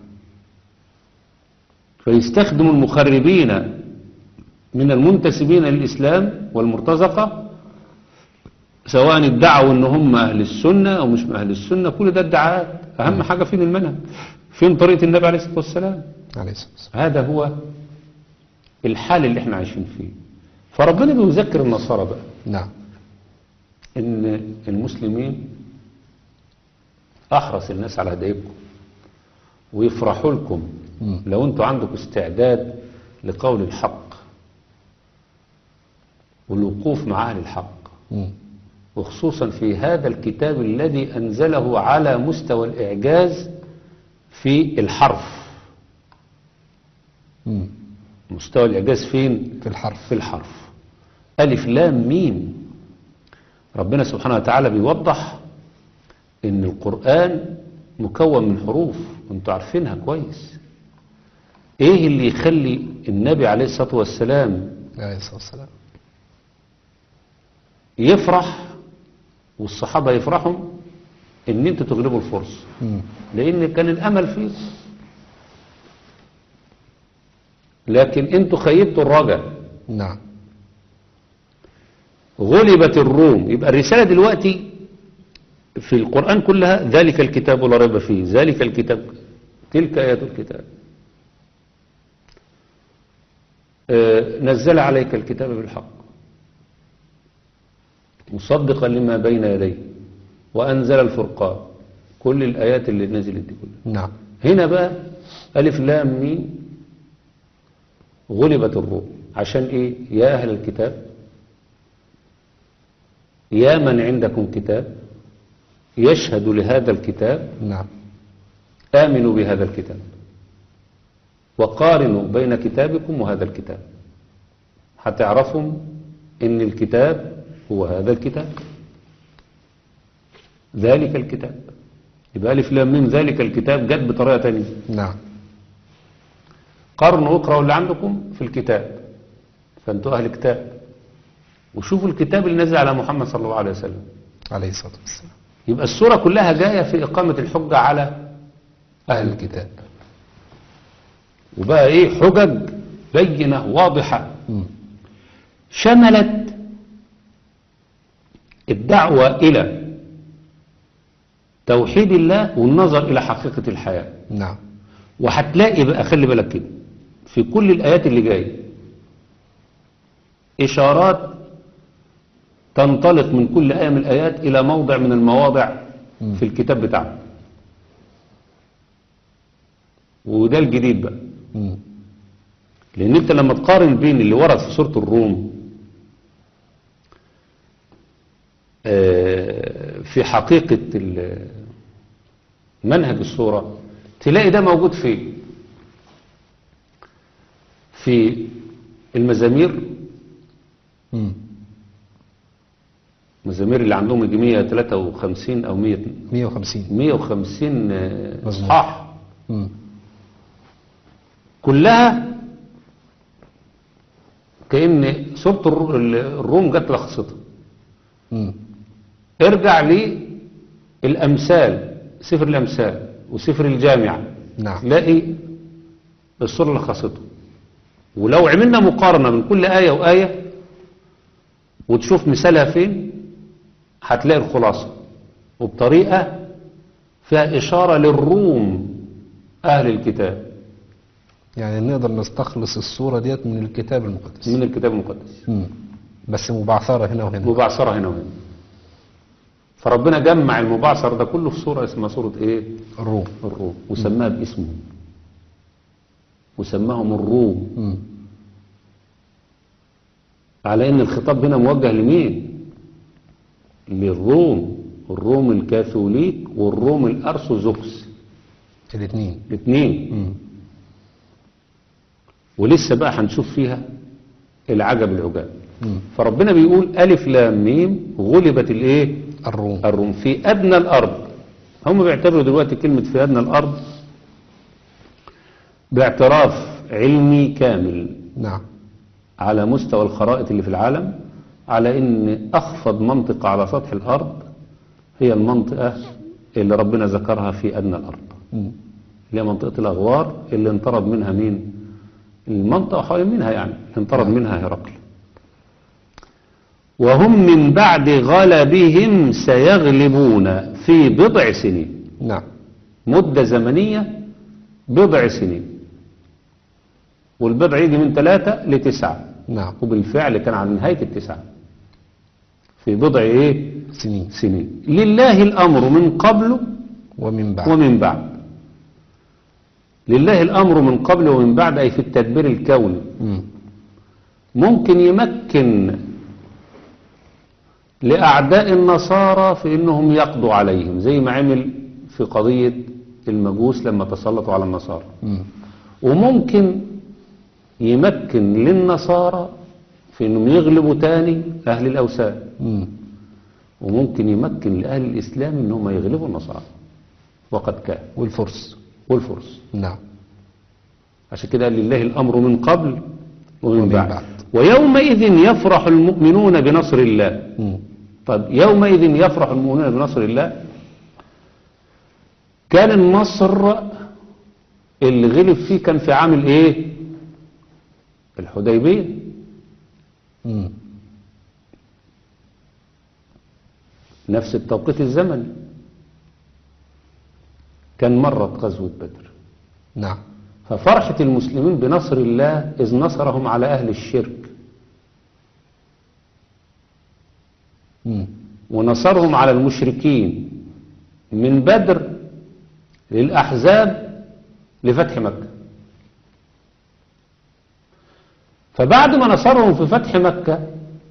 فيستخدم المخربين من المنتسبين للإسلام والمرتزقة، سواء ادعوا ان هم أهل السنة أو مش من أهل السنة، كل ده ادعاءات. أهم حاجة فين المنهج، فين طريقة النبي عليه الصلاة والسلام. عليه الصلاة والسلام. هذا هو الحال اللي احنا عايشين فيه. فربنا بيذكر النصارى بقى نعم. ان المسلمين أحرص الناس على هدايتكم ويفرحوا لكم مم. لو انتوا عندكم استعداد لقول الحق والوقوف مع أهل الحق، مم. وخصوصا في هذا الكتاب الذي أنزله على مستوى الإعجاز في الحرف. مم. مستوى الإعجاز فين؟ في الحرف. في الحرف. ألف لام ميم. ربنا سبحانه وتعالى بيوضح إن القرآن مكون من حروف وانتوا عارفينها كويس. ايه اللي يخلي النبي عليه الصلاة والسلام عليه الصلاة والسلام يفرح والصحابة يفرحوا ان انتوا تغلبوا الفرس؟ مم. لان كان الامل فيه، لكن انتوا خيبتوا الرجاء. نعم. غلبت الروم. يبقى الرسالة دلوقتي في القرآن كلها ذلك الكتاب لا ريب فيه، ذلك الكتاب، تلك آيات الكتاب. آه، نزل عليك الكتاب بالحق مصدقا لما بين يديه وأنزل الفرقان، كل الآيات اللي نزلت دي كلها. نعم. هنا بقى ألف لام ميم غلبت الروم. عشان إيه؟ يا أهل الكتاب، يا من عندكم كتاب يشهد لهذا الكتاب، نعم. آمنوا بهذا الكتاب وقارنوا بين كتابكم وهذا الكتاب حتى يعرفوا إن الكتاب هو هذا الكتاب، ذلك الكتاب. يبقى ألف لام ميم ذلك الكتاب جت بطريقة تانية. نعم. قارنوا واقرأوا اللي عندكم في الكتاب، فأنتوا أهل كتاب، وشوفوا الكتاب اللي نزل على محمد صلى الله عليه وسلم عليه الصلاة والسلام. يبقى السورة كلها جاية في إقامة الحجة على أهل الكتاب. وبقى إيه؟ حجج بينة واضحة مم. شملت الدعوة إلى توحيد الله والنظر إلى حقيقة الحياة. نعم. وهتلاقي بقى، خلي بالك كده، في كل الآيات اللي جاية إشارات تنطلق من كل آية من الآيات إلى موضع من المواضع مم. في الكتاب بتاعه. وده الجديد بقى، مم. لأن أنت لما تقارن بين اللي ورد في سورة الروم آه، في حقيقة ال- منهج السورة، تلاقي ده موجود في في المزامير، مم. المزامير اللي عندهم يجي مية وتلاتة وخمسين أو مية مية وخمسين. مية وخمسين آه، مزمور. إصحاح، مم. كلها كأن سورة الر- الروم جت لخصتها. مم. ارجع للأمثال، سفر الأمثال وسفر الجامعة، نعم. تلاقي السورة لخصته. ولو عملنا مقارنة من كل آية وآية وتشوف مثالها فين، هتلاقي الخلاصة، وبطريقة فيها إشارة للروم أهل الكتاب يعني نقدر نستخلص الصورة ديت من الكتاب المقدس. من الكتاب المقدس، مم. بس مبعثرة هنا وهنا. مبعثرة هنا وهنا. فربنا جمع المبعثر ده كله في سورة اسمها سورة ايه؟ الروم. الروم، وسماها باسمهم وسماهم الروم، مم. على ان الخطاب هنا موجه لمين؟ للروم، الروم الكاثوليك والروم الارثوذكس، الاثنين. الاثنين. مم. ولسه بقى هنشوف فيها العجب العجاب. مم. فربنا بيقول ألف لام ميم غلبت الايه؟ الروم. الروم في أدنى الأرض. هم بيعتبروا دلوقتي كلمة في أدنى الأرض باعتراف علمي كامل نعم. على مستوى الخرائط اللي في العالم، على ان اخفض منطقة على سطح الارض هي المنطقة اللي ربنا ذكرها في ادنى الارض، مم. اللي هي منطقة الاغوار اللي انطرد منها مين؟ المنطقة حوالين منها، يعني انطرد نعم. منها هرقل. وهم من بعد غلبهم سيغلبون في بضع سنين. نعم. مدة زمنية بضع سنين، والبضع يجي من ثلاثة لتسعة، نعم. وبالفعل كان على نهاية التسعة في بضع ايه؟ سنين. سنين. لله الأمر من قبل ومن بعد. ومن بعد. لله الأمر من قبل ومن بعد، أي في التدبير الكوني. مم. ممكن يمكن لأعداء النصارى في أنهم يقضوا عليهم، زي ما عمل في قضية المجوس لما تسلطوا على النصارى. مم. وممكن يمكن للنصارى في أنهم يغلبوا تاني أهل الأوثان، مم. وممكن يمكن لأهل الإسلام أنهم يغلبوا النصارى، وقد كان. والفرس. والفرس. نعم. عشان كده قال لله الأمر من قبل ومن, ومن بعد. بعد. ويومئذ يفرح المؤمنون بنصر الله. مم. طب يومئذ يفرح المؤمنون بنصر الله، كان النصر اللي غلب فيه كان في عام الايه؟ الحديبية. مم. نفس التوقيت الزمني كان مرت غزوة بدر. نعم. ففرحة المسلمين بنصر الله إذ نصرهم على أهل الشرك، مم. ونصرهم على المشركين من بدر للأحزاب لفتح مكة. فبعد ما نصرهم في فتح مكة،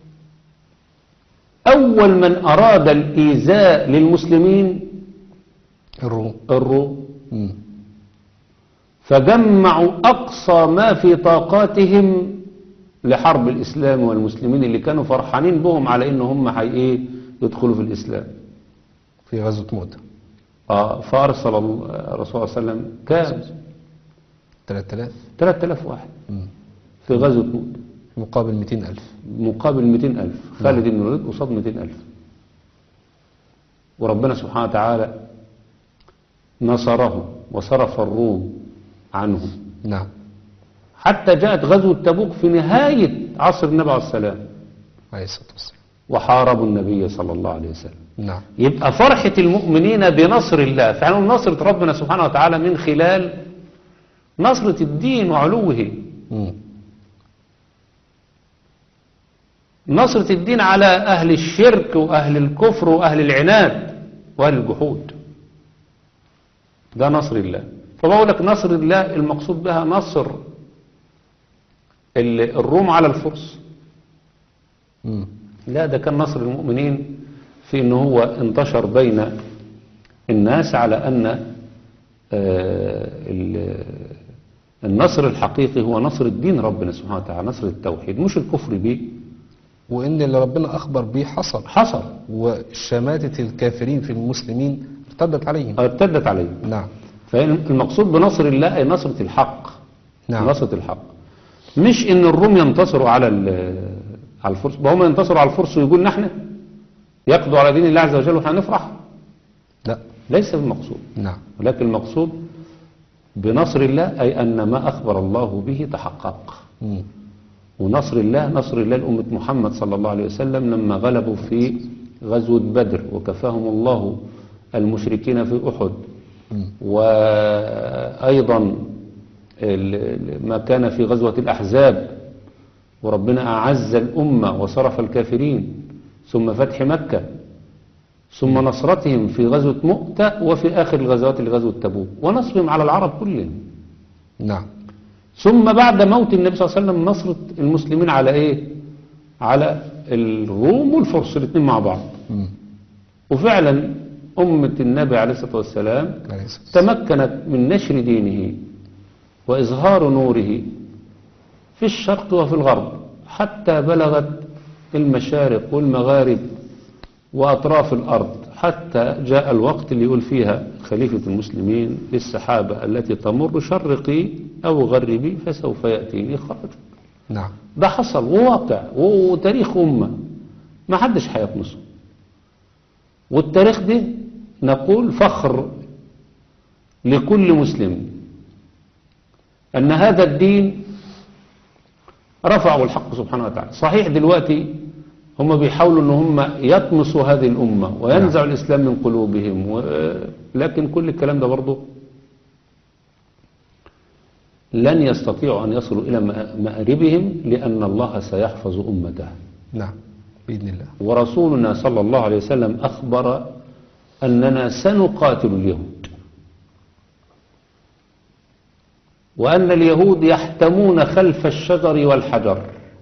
أول من أراد الإيذاء للمسلمين الروم. الروم، مم. فجمعوا أقصى ما في طاقاتهم لحرب الإسلام والمسلمين اللي كانوا فرحانين بهم على إن هم حي إيه يدخلوا في الإسلام. في غزوة مؤتة. آه فأرسل الرسول صلى الله عليه وسلم كام ثلاثة آلاف. ثلاثة آلاف واحد مم. في غزوة مؤتة مقابل مئتين ألف. مقابل مئتين ألف. خالد بن الوليد قصاد مئتين ألف. وربنا سبحانه وتعالى نصرهم وصرف الروم عنهم، نعم. حتى جاءت غزوة تبوك في نهاية عصر النبي عليه السلام عليه الصلاة والسلام. وحاربوا النبي صلى الله عليه وسلم. نعم. يبقى فرحة المؤمنين بنصر الله، فعلا نصرة ربنا سبحانه وتعالى من خلال نصرة الدين وعلوه، مم. نصرة الدين على أهل الشرك وأهل الكفر وأهل العناد وأهل الجحود. ده نصر الله. فبقول لك نصر الله المقصود بها نصر ال- الروم على الفرس. مم. لا، ده كان نصر المؤمنين في أنه هو انتشر بين الناس على أن آه، ال- النصر الحقيقي هو نصر الدين ربنا سبحانه وتعالى، نصر التوحيد مش الكفر به. وإن اللي ربنا أخبر به حصل. حصل وشماتة الكافرين في المسلمين ارتدت عليهم. ارتدت عليه. نعم. فالمقصود بنصر الله أي نصرة الحق. نعم. نصرة الحق، مش ان الروم ينتصروا على ال- على الفرس. هم ينتصروا على الفرس ويقول نحن يقضوا على دين الله عز وجل ونحن نفرح. لا. ليس بالمقصود. نعم. ولكن المقصود بنصر الله أي أن ما أخبر الله به تحقق. مم. ونصر الله نصر الله لأمة محمد صلى الله عليه وسلم لما غلبوا في غزوة بدر وكفاهم الله المشركين في أحد. مم. وأيضا ال- ال- ما كان في غزوة الأحزاب وربنا أعز الأمة وصرف الكافرين، ثم فتح مكة، ثم نصرتهم في غزوة مؤتة، وفي آخر الغزوات لغزوة تبوك، ونصرهم على العرب كلهم. نعم. ثم بعد موت النبي صلى الله عليه وسلم نصرة المسلمين على إيه؟ على الروم والفرس الاثنين مع بعض. مم. وفعلا أمة النبي عليه الصلاة والسلام عليه الصلاة والسلام. تمكنت من نشر دينه وإظهار نوره في الشرق وفي الغرب، حتى بلغت المشارق والمغارب وأطراف الأرض، حتى جاء الوقت اللي يقول فيها خليفة المسلمين للسحابة التي تمر شرقي أو غربي فسوف يأتيني خرج. نعم. ده حصل وواقع وتاريخ أمة ما حدش هيطمسه. والتاريخ ده نقول فخر لكل مسلم أن هذا الدين رفعه الحق سبحانه وتعالى. صحيح دلوقتي هم بيحاولوا أن هم يطمسوا هذه الأمة وينزعوا الإسلام من قلوبهم و... لكن كل الكلام ده برضه لن يستطيعوا أن يصلوا إلى مآربهم، لأن الله سيحفظ أمته. نعم بإذن الله. ورسولنا صلى الله عليه وسلم أخبر أننا سنقاتل اليهود، وأن اليهود يحتمون خلف الشجر والحجر.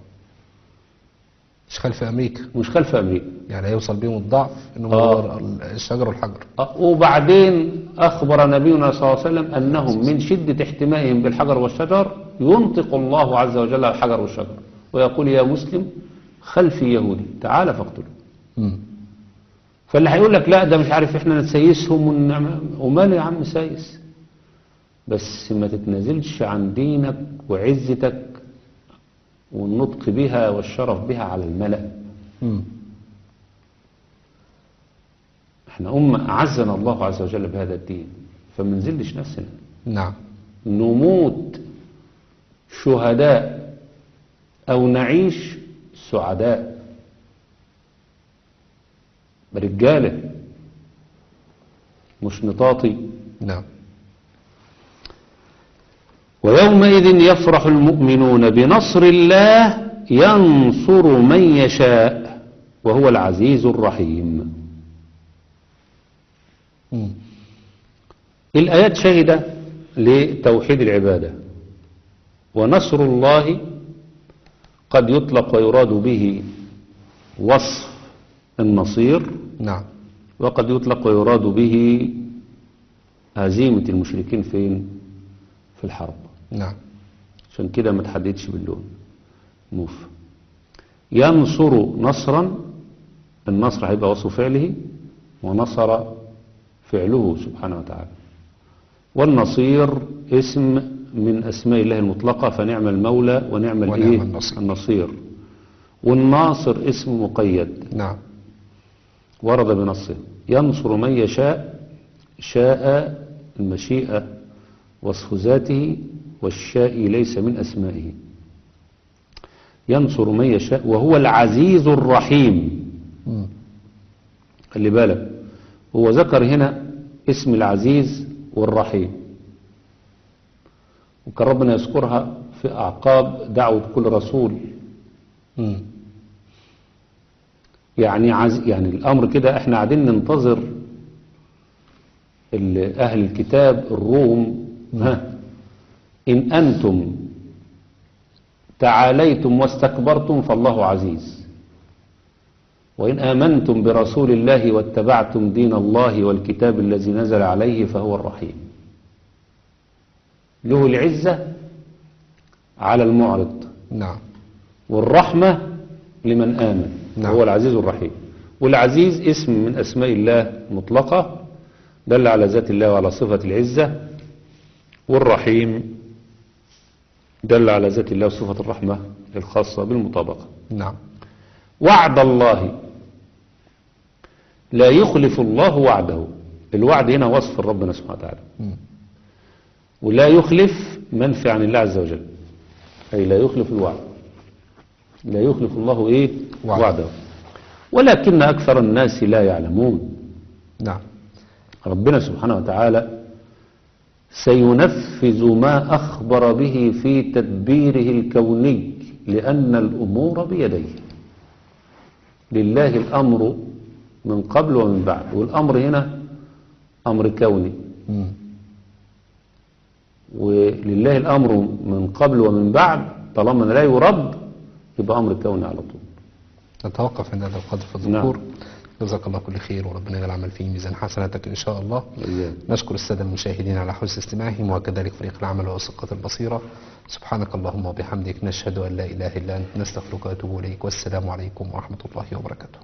مش خلف أمريكا. مش خلف أمريكا. يعني هيوصل بهم الضعف إنهم آه. هو الشجر والحجر. أه، وبعدين أخبر نبينا صلى الله عليه وسلم أنهم من شدة احتمائهم بالحجر والشجر ينطق الله عز وجل على الحجر والشجر ويقول يا مسلم خلفي يهودي تعال فاقتله. مم. فاللي هيقول لك لا ده مش عارف احنا نسيسهم ونعمل، ومال يا عم سايس، بس ما تتنازلش عن دينك وعزتك والنطق بها والشرف بها على الملأ. مم. احنا أمة أعزنا الله عز وجل بهذا الدين، فما نزلش نفسنا، نعم. نموت شهداء أو نعيش سعداء برجالة مش نطاطي. نعم. ويومئذ يفرح المؤمنون بنصر الله ينصر من يشاء وهو العزيز الرحيم. مم. الآيات شهدة لتوحيد العبادة، ونصر الله قد يطلق ويراد به وصف النصير، نعم. وقد يطلق ويراد به هزيمة المشركين فين؟ في الحرب. نعم. عشان كده ما تحددش باللون موف. ينصر نصرا، النصر هيبقى وصف فعله، ونصر فعله سبحانه وتعالى. والنصير اسم من أسماء الله المطلقة، فنعم المولى ونعم ونعم الإيه؟ النصير. النصير. والناصر اسم مقيد نعم. ورد بنصه. ينصر من يشاء، شاء المشيئة وصف ذاته، والشاء ليس من أسمائه. ينصر من يشاء وهو العزيز الرحيم. مم. خلي بالك، هو ذكر هنا اسم العزيز والرحيم، وكان ربنا يذكرها في أعقاب دعوة كل رسول. مم. يعني عز... يعني الأمر كده احنا قاعدين ننتظر ال- أهل الكتاب الروم، ها إن أنتم تعاليتم واستكبرتم فالله عزيز، وإن آمنتم برسول الله واتبعتم دين الله والكتاب الذي نزل عليه فهو الرحيم. له العزة على المعرض، نعم. والرحمة لمن آمن. نعم. هو العزيز الرحيم. والعزيز اسم من أسماء الله مطلقة دل على ذات الله وعلى صفة العزة، والرحيم دل على ذات الله وصفة الرحمة الخاصة بالمطابقة. نعم. وعد الله لا يخلف الله وعده. الوعد هنا وصف ربنا سبحانه وتعالى، مم. ولا يخلف منفي عن الله عز وجل، أي لا يخلف الوعد. لا يخلف الله إيه؟ وعد. وعده. ولكن أكثر الناس لا يعلمون. نعم. ربنا سبحانه وتعالى سينفذ ما أخبر به في تدبيره الكوني، لأن الأمور بيديه. لله الأمر من قبل ومن بعد، والأمر هنا أمر كوني، مم. ولله الأمر من قبل ومن بعد طالما لا يرد يبقى أمر كوني على طول. نتوقف عند هذا القدر في الذكور. جزاك الله كل خير، وربنا يجعل العمل فيه ميزان حسناتك إن شاء الله. إياه. نشكر السادة المشاهدين على حسن استماعهم، وكذلك فريق العمل وثقة البصيرة. سبحانك اللهم وبحمدك، نشهد أن لا إله إلا أنت، نستغفرك ونتوب إليك، والسلام عليكم ورحمة الله وبركاته.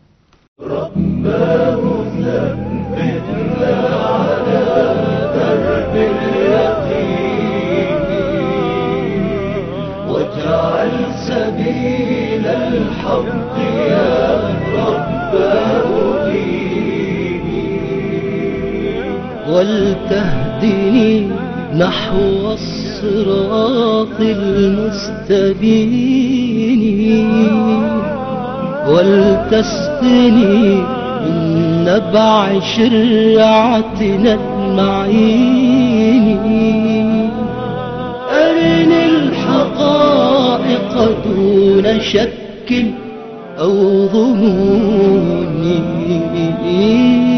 واجعل سبيل الحق يا رباه ديني، ولتهدني نحو الصراط المستبين، ولتسقني من نبع شرعتنا المعين. أرني الحقائق دون شك أو ظنون،